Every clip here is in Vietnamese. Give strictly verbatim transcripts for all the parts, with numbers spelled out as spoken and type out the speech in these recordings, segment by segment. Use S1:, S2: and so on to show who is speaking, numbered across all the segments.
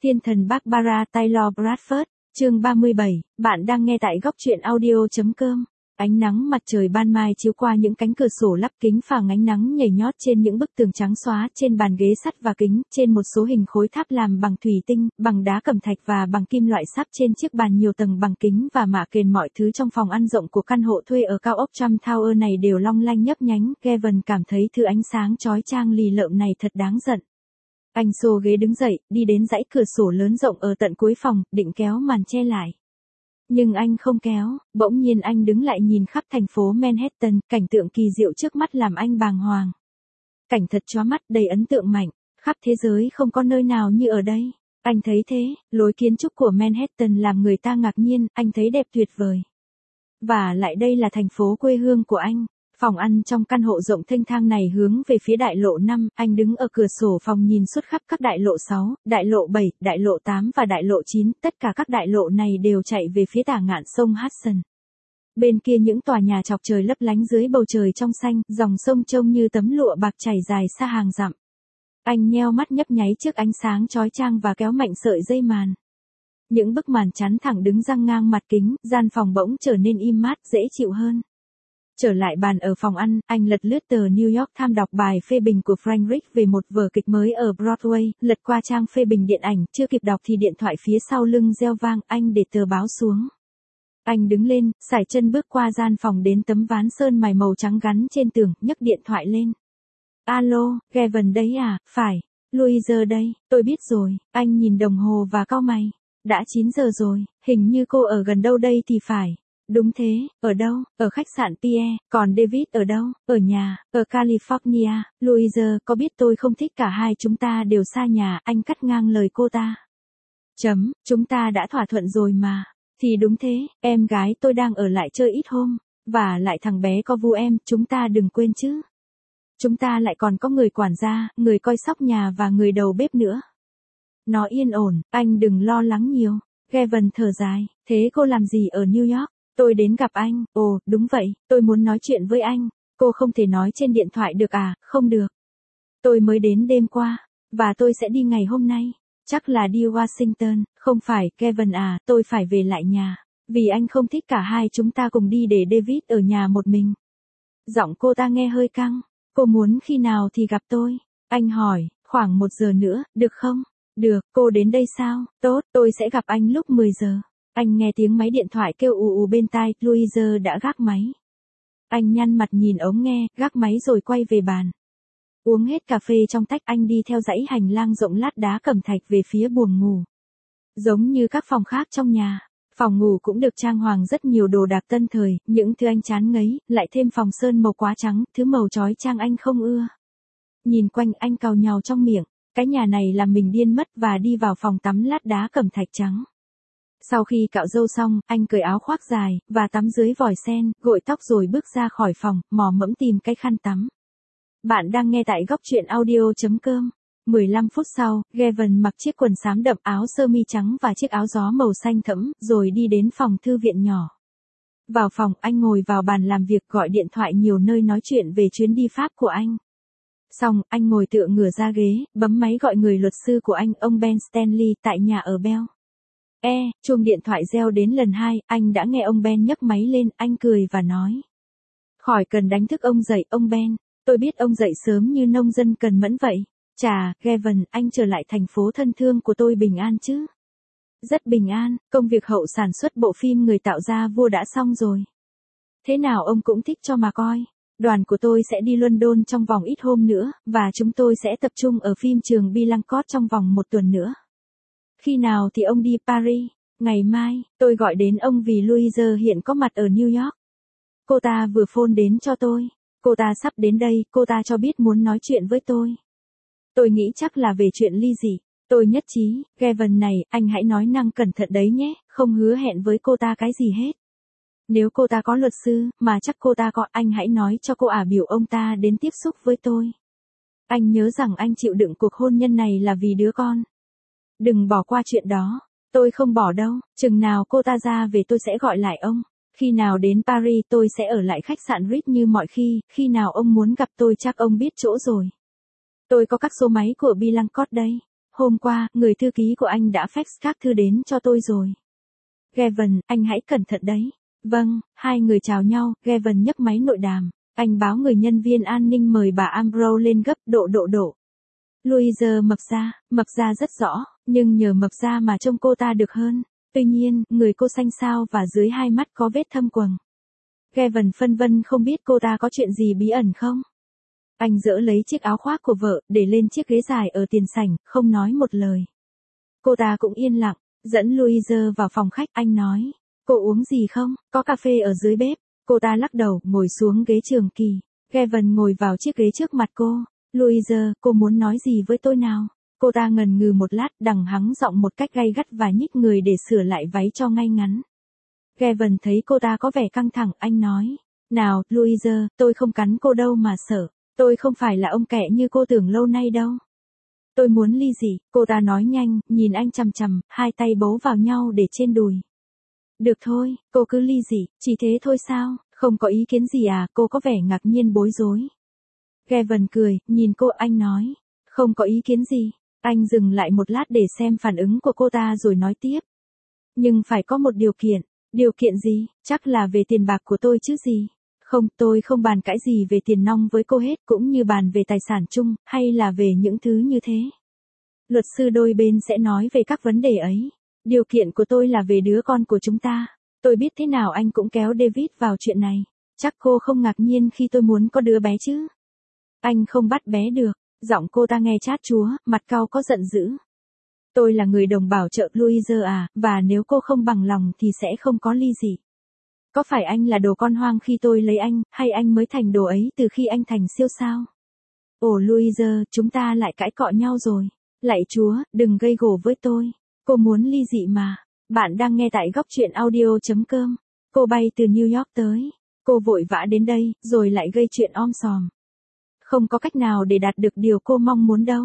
S1: Thiên thần Barbara Taylor Bradford, chương ba mươi bảy, bạn đang nghe tại góc truyện audio.com. Ánh nắng mặt trời ban mai chiếu qua những cánh cửa sổ lắp kính phảng ánh nắng nhảy nhót trên những bức tường trắng xóa, trên bàn ghế sắt và kính, trên một số hình khối tháp làm bằng thủy tinh, bằng đá cẩm thạch và bằng kim loại sáp trên chiếc bàn nhiều tầng bằng kính và mạ kền. Mọi thứ trong phòng ăn rộng của căn hộ thuê ở cao ốc Trump Tower này đều long lanh nhấp nhánh. Kevin cảm thấy thứ ánh sáng chói chang lì lợm này thật đáng giận. Anh xô ghế đứng dậy, đi đến dãy cửa sổ lớn rộng ở tận cuối phòng, định kéo màn che lại. Nhưng anh không kéo, bỗng nhiên anh đứng lại nhìn khắp thành phố Manhattan, cảnh tượng kỳ diệu trước mắt làm anh bàng hoàng. Cảnh thật chói mắt, đầy ấn tượng mạnh, khắp thế giới không có nơi nào như ở đây. Anh thấy thế, lối kiến trúc của Manhattan làm người ta ngạc nhiên, anh thấy đẹp tuyệt vời. Và lại đây là thành phố quê hương của anh. Phòng ăn trong căn hộ rộng thênh thang này hướng về phía đại lộ năm, anh đứng ở cửa sổ phòng nhìn suốt khắp các đại lộ sáu, đại lộ bảy, đại lộ tám và đại lộ chín, tất cả các đại lộ này đều chạy về phía tả ngạn sông Hudson. Bên kia những tòa nhà chọc trời lấp lánh dưới bầu trời trong xanh, dòng sông trông như tấm lụa bạc chảy dài xa hàng dặm. Anh nheo mắt nhấp nháy trước ánh sáng chói chang và kéo mạnh sợi dây màn. Những bức màn chắn thẳng đứng răng ngang mặt kính, gian phòng bỗng trở nên im mát, dễ chịu hơn. Trở lại bàn ở phòng ăn, anh lật lướt tờ New York Times đọc bài phê bình của Frank Rich về một vở kịch mới ở Broadway, lật qua trang phê bình điện ảnh, chưa kịp đọc thì điện thoại phía sau lưng reo vang, anh để tờ báo xuống. Anh đứng lên, sải chân bước qua gian phòng đến tấm ván sơn mài màu trắng gắn trên tường, nhấc điện thoại lên. Alo, Kevin đấy à, phải, Louise đây, tôi biết rồi, anh nhìn đồng hồ và cau mày. Đã chín giờ rồi, hình như cô ở gần đâu đây thì phải. Đúng thế, ở đâu? Ở khách sạn Pierre, còn David ở đâu? Ở nhà, ở California. Louise, có biết tôi không thích cả hai chúng ta đều xa nhà, anh cắt ngang lời cô ta. Chấm, chúng ta đã thỏa thuận rồi mà. Thì đúng thế, em gái tôi đang ở lại chơi ít hôm, và lại thằng bé có vu em, chúng ta đừng quên chứ. Chúng ta lại còn có người quản gia, người coi sóc nhà và người đầu bếp nữa. Nó yên ổn, anh đừng lo lắng nhiều. Kevin thở dài, thế cô làm gì ở New York? Tôi đến gặp anh, ồ, đúng vậy, tôi muốn nói chuyện với anh, cô không thể nói trên điện thoại được à, không được. Tôi mới đến đêm qua, và tôi sẽ đi ngày hôm nay, chắc là đi Washington, không phải, Kevin à, tôi phải về lại nhà, vì anh không thích cả hai chúng ta cùng đi để David ở nhà một mình. Giọng cô ta nghe hơi căng, cô muốn khi nào thì gặp tôi, anh hỏi, khoảng một giờ nữa, được không? Được, cô đến đây sao? Tốt, tôi sẽ gặp anh lúc mười giờ. Anh nghe tiếng máy điện thoại kêu ù ù bên tai, Louise đã gác máy. Anh nhăn mặt nhìn ống nghe, gác máy rồi quay về bàn. Uống hết cà phê trong tách anh đi theo dãy hành lang rộng lát đá cẩm thạch về phía buồng ngủ. Giống như các phòng khác trong nhà, phòng ngủ cũng được trang hoàng rất nhiều đồ đạc tân thời, những thứ anh chán ngấy, lại thêm phòng sơn màu quá trắng, thứ màu chói chang anh không ưa. Nhìn quanh anh cào nhàu trong miệng, cái nhà này làm mình điên mất và đi vào phòng tắm lát đá cẩm thạch trắng. Sau khi cạo râu xong, anh cởi áo khoác dài, và tắm dưới vòi sen, gội tóc rồi bước ra khỏi phòng, mò mẫm tìm cái khăn tắm. Bạn đang nghe tại góc truyện audio.com. mười lăm phút sau, Kevin mặc chiếc quần xám đậm, áo sơ mi trắng và chiếc áo gió màu xanh thẫm, rồi đi đến phòng thư viện nhỏ. Vào phòng, anh ngồi vào bàn làm việc gọi điện thoại nhiều nơi nói chuyện về chuyến đi Pháp của anh. Xong, anh ngồi tựa ngửa ra ghế, bấm máy gọi người luật sư của anh, ông Ben Stanley, tại nhà ở Bell. E, chuông điện thoại reo đến lần hai, anh đã nghe ông Ben nhấc máy lên, anh cười và nói. Khỏi cần đánh thức ông dậy, ông Ben, tôi biết ông dậy sớm như nông dân cần mẫn vậy. Chà, Kevin, anh trở lại thành phố thân thương của tôi bình an chứ? Rất bình an, công việc hậu sản xuất bộ phim Người tạo ra vua đã xong rồi. Thế nào ông cũng thích cho mà coi. Đoàn của tôi sẽ đi London trong vòng ít hôm nữa, và chúng tôi sẽ tập trung ở phim trường Billancourt trong vòng một tuần nữa. Khi nào thì ông đi Paris? Ngày mai, tôi gọi đến ông vì Louise hiện có mặt ở New York. Cô ta vừa phone đến cho tôi. Cô ta sắp đến đây, cô ta cho biết muốn nói chuyện với tôi. Tôi nghĩ chắc là về chuyện ly dị. Tôi nhất trí, Kevin này, anh hãy nói năng cẩn thận đấy nhé, không hứa hẹn với cô ta cái gì hết. Nếu cô ta có luật sư, mà chắc cô ta có, anh hãy nói cho cô ả biểu ông ta đến tiếp xúc với tôi. Anh nhớ rằng anh chịu đựng cuộc hôn nhân này là vì đứa con. Đừng bỏ qua chuyện đó, tôi không bỏ đâu, chừng nào cô ta ra về tôi sẽ gọi lại ông. Khi nào đến Paris tôi sẽ ở lại khách sạn Ritz như mọi khi, khi nào ông muốn gặp tôi chắc ông biết chỗ rồi. Tôi có các số máy của Billancourt đây. hôm qua, người thư ký của anh đã fax các thư đến cho tôi rồi. Gavin, anh hãy cẩn thận đấy. Vâng, hai người chào nhau, Gavin nhấc máy nội đàm. Anh báo người nhân viên an ninh mời bà Ambrose lên gấp độ độ độ. Louise mập ra, mập ra rất rõ, nhưng nhờ mập ra mà trông cô ta được hơn. Tuy nhiên, người cô xanh xao và dưới hai mắt có vết thâm quầng. Gavin phân vân không biết cô ta có chuyện gì bí ẩn không. Anh dỡ lấy chiếc áo khoác của vợ, để lên chiếc ghế dài ở tiền sảnh, không nói một lời. Cô ta cũng yên lặng, dẫn Louise vào phòng khách, anh nói. Cô uống gì không, có cà phê ở dưới bếp. Cô ta lắc đầu, ngồi xuống ghế trường kỳ. Gavin ngồi vào chiếc ghế trước mặt cô. Louise, cô muốn nói gì với tôi nào? Cô ta ngần ngừ một lát, đằng hắng giọng một cách gay gắt và nhích người để sửa lại váy cho ngay ngắn. Gavin thấy cô ta có vẻ căng thẳng, anh nói. Nào, Louise, tôi không cắn cô đâu mà sợ. Tôi không phải là ông kẹ như cô tưởng lâu nay đâu. Tôi muốn ly dị, cô ta nói nhanh, nhìn anh chằm chằm, hai tay bấu vào nhau để trên đùi. Được thôi, cô cứ ly dị, chỉ thế thôi sao, không có ý kiến gì à, cô có vẻ ngạc nhiên bối rối. Gavin cười, nhìn cô, anh nói. Không có ý kiến gì. Anh dừng lại một lát để xem phản ứng của cô ta rồi nói tiếp. Nhưng phải có một điều kiện. Điều kiện gì? Chắc là về tiền bạc của tôi chứ gì. Không, tôi không bàn cãi gì về tiền nong với cô hết, cũng như bàn về tài sản chung, hay là về những thứ như thế. Luật sư đôi bên sẽ nói về các vấn đề ấy. Điều kiện của tôi là về đứa con của chúng ta. Tôi biết thế nào anh cũng kéo David vào chuyện này. Chắc cô không ngạc nhiên khi tôi muốn có đứa bé chứ. Anh không bắt bé được. Giọng cô ta nghe chát chúa, mặt cau có giận dữ. Tôi là người đồng bảo trợ Louise à, và nếu cô không bằng lòng thì sẽ không có ly dị. Có phải anh là đồ con hoang khi tôi lấy anh, hay anh mới thành đồ ấy từ khi anh thành siêu sao? Ồ Louise, chúng ta lại cãi cọ nhau rồi. Lạy chúa, đừng gây gổ với tôi. Cô muốn ly dị mà. Bạn đang nghe tại góc truyện audio chấm com. Cô bay từ New York tới. Cô vội vã đến đây, rồi lại gây chuyện om sòm. Không có cách nào để đạt được điều cô mong muốn đâu.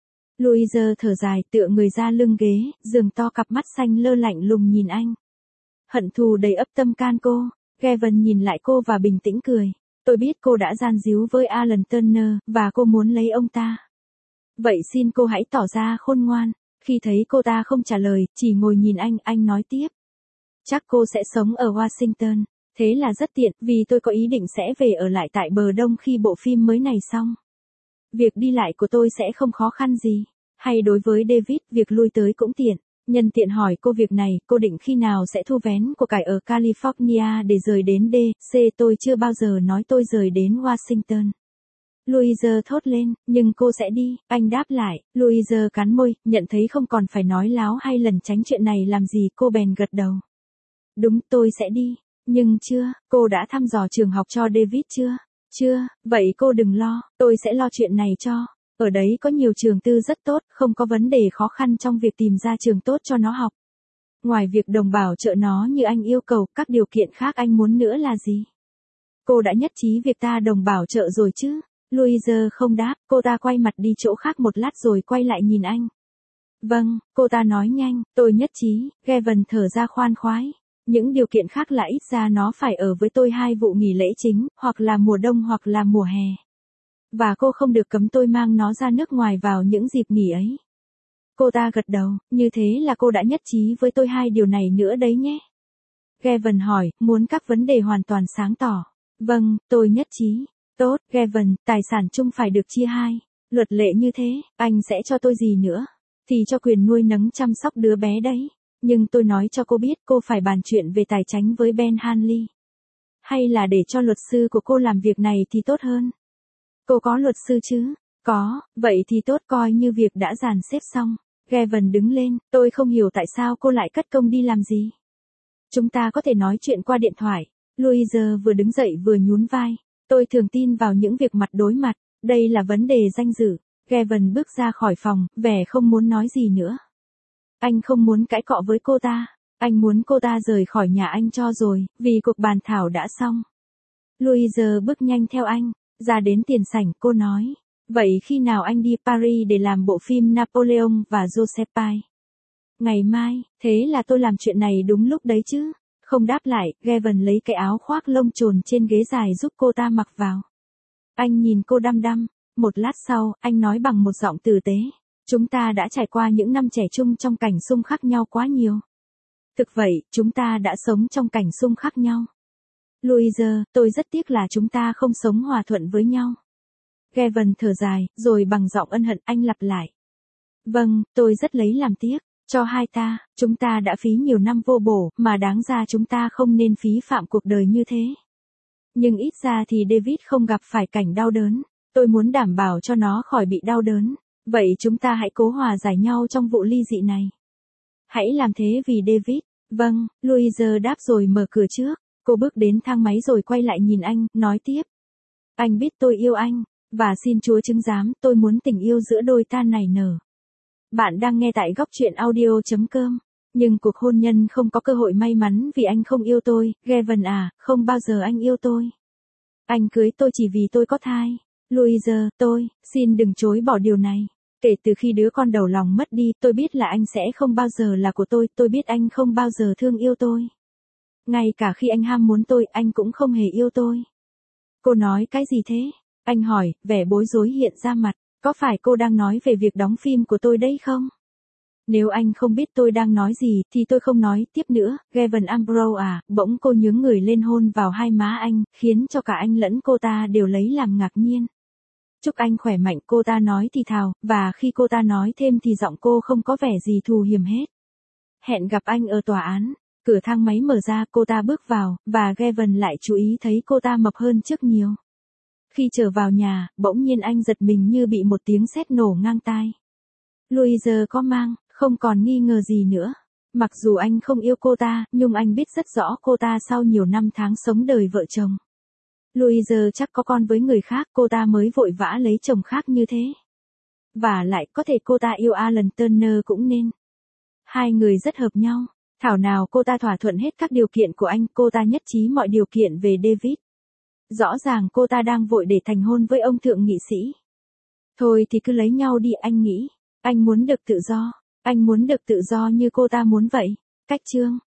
S1: Louise thở dài, tựa người ra lưng ghế, giường to, cặp mắt xanh lơ lạnh lùng nhìn anh. Hận thù đầy ấp tâm can cô. Gavin nhìn lại cô và bình tĩnh cười. Tôi biết cô đã gian díu với Alan Turner, và cô muốn lấy ông ta. Vậy xin cô hãy tỏ ra khôn ngoan. Khi thấy cô ta không trả lời, chỉ ngồi nhìn anh, anh nói tiếp. Chắc cô sẽ sống ở Washington. Thế là rất tiện, vì tôi có ý định sẽ về ở lại tại bờ đông khi bộ phim mới này xong. Việc đi lại của tôi sẽ không khó khăn gì. Hay đối với David, việc lui tới cũng tiện. Nhân tiện hỏi cô việc này, cô định khi nào sẽ thu vé của cải ở California để rời đến D C? Tôi chưa bao giờ nói tôi rời đến Washington. Louise thốt lên, nhưng cô sẽ đi, anh đáp lại. Louise cắn môi, nhận thấy không còn phải nói láo hay lẩn tránh chuyện này làm gì, cô bèn gật đầu. Đúng, tôi sẽ đi. Nhưng chưa, cô đã thăm dò trường học cho David chưa? Chưa, vậy cô đừng lo, tôi sẽ lo chuyện này cho. Ở đấy có nhiều trường tư rất tốt, không có vấn đề khó khăn trong việc tìm ra trường tốt cho nó học. Ngoài việc đồng bảo trợ nó như anh yêu cầu, các điều kiện khác anh muốn nữa là gì? Cô đã nhất trí việc ta đồng bảo trợ rồi chứ? Louise không đáp, cô ta quay mặt đi chỗ khác một lát rồi quay lại nhìn anh. Vâng, cô ta nói nhanh, tôi nhất trí. Gavin thở ra khoan khoái. Những điều kiện khác là ít ra nó phải ở với tôi hai vụ nghỉ lễ chính, hoặc là mùa đông hoặc là mùa hè. Và cô không được cấm tôi mang nó ra nước ngoài vào những dịp nghỉ ấy. Cô ta gật đầu, như thế là cô đã nhất trí với tôi hai điều này nữa đấy nhé. Gavin hỏi, muốn các vấn đề hoàn toàn sáng tỏ. Vâng, tôi nhất trí. Tốt, Gavin, tài sản chung phải được chia hai. Luật lệ như thế, anh sẽ cho tôi gì nữa? Thì cho quyền nuôi nấng chăm sóc đứa bé đấy. Nhưng tôi nói cho cô biết cô phải bàn chuyện về tài chính với Ben Hanley. Hay là để cho luật sư của cô làm việc này thì tốt hơn. Cô có luật sư chứ? Có, vậy thì tốt, coi như việc đã dàn xếp xong. Gavin đứng lên, tôi không hiểu tại sao cô lại cất công đi làm gì. Chúng ta có thể nói chuyện qua điện thoại. Louise vừa đứng dậy vừa nhún vai. Tôi thường tin vào những việc mặt đối mặt, đây là vấn đề danh dự. Gavin bước ra khỏi phòng, vẻ không muốn nói gì nữa. Anh không muốn cãi cọ với cô ta, anh muốn cô ta rời khỏi nhà anh cho rồi, vì cuộc bàn thảo đã xong. Louise bước nhanh theo anh, ra đến tiền sảnh, cô nói. Vậy khi nào anh đi Paris để làm bộ phim Napoleon và Josephine? Ngày mai, thế là tôi làm chuyện này đúng lúc đấy chứ. Không đáp lại, Gavin lấy cái áo khoác lông chồn trên ghế dài giúp cô ta mặc vào. Anh nhìn cô đăm đăm, một lát sau, anh nói bằng một giọng tử tế. Chúng ta đã trải qua những năm trẻ trung trong cảnh xung khắc nhau quá nhiều. Thực vậy, chúng ta đã sống trong cảnh xung khắc nhau. Louise, tôi rất tiếc là chúng ta không sống hòa thuận với nhau. Gavin thở dài, rồi bằng giọng ân hận anh lặp lại. Vâng, tôi rất lấy làm tiếc. Cho hai ta, chúng ta đã phí nhiều năm vô bổ, mà đáng ra chúng ta không nên phí phạm cuộc đời như thế. Nhưng ít ra thì David không gặp phải cảnh đau đớn. Tôi muốn đảm bảo cho nó khỏi bị đau đớn. Vậy chúng ta hãy cố hòa giải nhau trong vụ ly dị này. Hãy làm thế vì David. Vâng, Louise đáp rồi mở cửa trước. Cô bước đến thang máy rồi quay lại nhìn anh, nói tiếp. Anh biết tôi yêu anh, và xin Chúa chứng giám tôi muốn tình yêu giữa đôi ta nảy nở. Bạn đang nghe tại góc truyện audio chấm com. Nhưng cuộc hôn nhân không có cơ hội may mắn vì anh không yêu tôi, Gavin à, không bao giờ anh yêu tôi. Anh cưới tôi chỉ vì tôi có thai. Louise, tôi, xin đừng chối bỏ điều này. Kể từ khi đứa con đầu lòng mất đi, tôi biết là anh sẽ không bao giờ là của tôi, tôi biết anh không bao giờ thương yêu tôi. Ngay cả khi anh ham muốn tôi, anh cũng không hề yêu tôi. Cô nói cái gì thế? Anh hỏi, vẻ bối rối hiện ra mặt. Có phải cô đang nói về việc đóng phim của tôi đấy không? Nếu anh không biết tôi đang nói gì, thì tôi không nói tiếp nữa. Gavin Ambrose à, bỗng cô nhướng người lên hôn vào hai má anh, khiến cho cả anh lẫn cô ta đều lấy làm ngạc nhiên. Chúc anh khỏe mạnh, cô ta nói thì thào, và khi cô ta nói thêm thì giọng cô không có vẻ gì thù hiểm hết. Hẹn gặp anh ở tòa án. Cửa thang máy mở ra, cô ta bước vào, và Gavin lại chú ý thấy cô ta mập hơn trước nhiều. Khi trở vào nhà, bỗng nhiên anh giật mình như bị một tiếng sét nổ ngang tai. Louise có mang, không còn nghi ngờ gì nữa. Mặc dù anh không yêu cô ta, nhưng anh biết rất rõ cô ta sau nhiều năm tháng sống đời vợ chồng. Louise chắc có con với người khác, cô ta mới vội vã lấy chồng khác như thế. Và lại có thể cô ta yêu Alan Turner cũng nên. Hai người rất hợp nhau. Thảo nào cô ta thỏa thuận hết các điều kiện của anh, cô ta nhất trí mọi điều kiện về David. Rõ ràng cô ta đang vội để thành hôn với ông thượng nghị sĩ. Thôi thì cứ lấy nhau đi, anh nghĩ. Anh muốn được tự do. Anh muốn được tự do như cô ta muốn vậy. Cách chương.